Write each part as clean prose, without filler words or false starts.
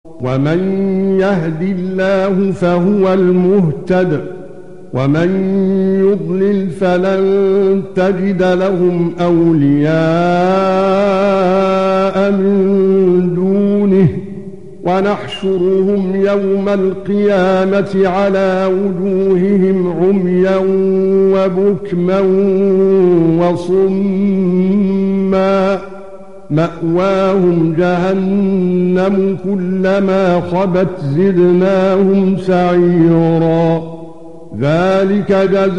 ومن يهد الله فهو المهتد ومن يضلل فلن تجد لهم أولياء من دونه ونحشرهم يوم القيامة على وجوههم عميا وبكما وصما مأواهم جهنم كلما خبت زدناهم سعيرا ذلك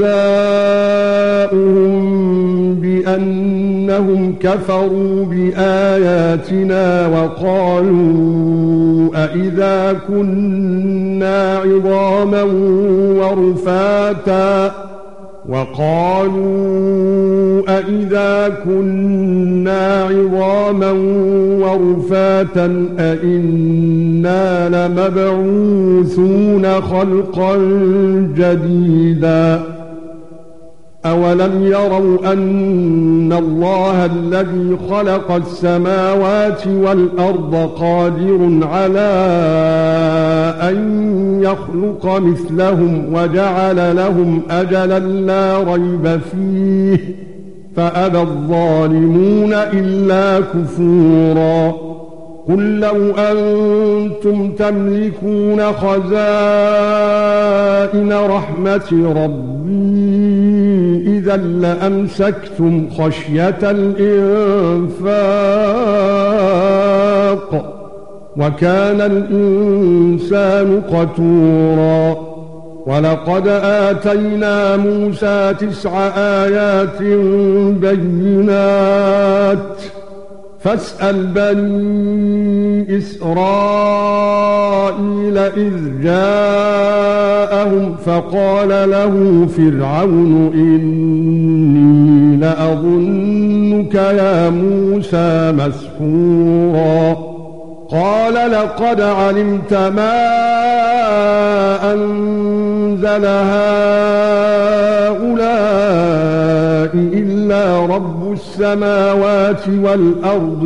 جزاؤهم بأنهم كفروا بآياتنا وقالوا أإذا كنا عظاما ورفاتا أئنا لمبعوثون خلقا جديدا أولم يروا أن الله الذي خلق السماوات والأرض قادر على أن يخلق مثلهم وجعل لهم أجلا لا ريب فيه فأبى الظالمون إلا كفورا قل لو أنتم تملكون خزائن رحمة ربي إذا لأمسكتم خشية الإنفاق وكان الإنسان قتورا ولقد آتينا موسى 9 آيات بينات فاسأل بني إسرائيل إذ جاءهم فقال له فرعون إني لأظنك يا موسى مسحورا قال لقد علمت ما أنزل هؤلاء إلا رب السماوات والأرض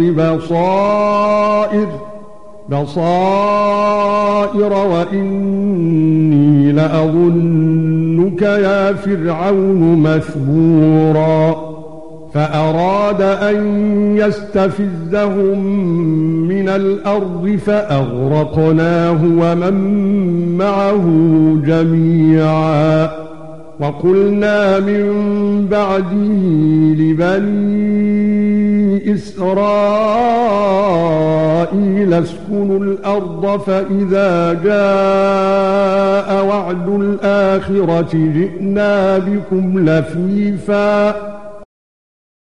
بصائر وإني لأظنك يا فرعون مثبورا فأراد أن يستفزهم من الأرض فأغرقناه ومن معه جميعا وقلنا من بعده لبني إسرائيل اسكنوا الأرض فإذا جاء وعد الآخرة جئنا بكم لفيفا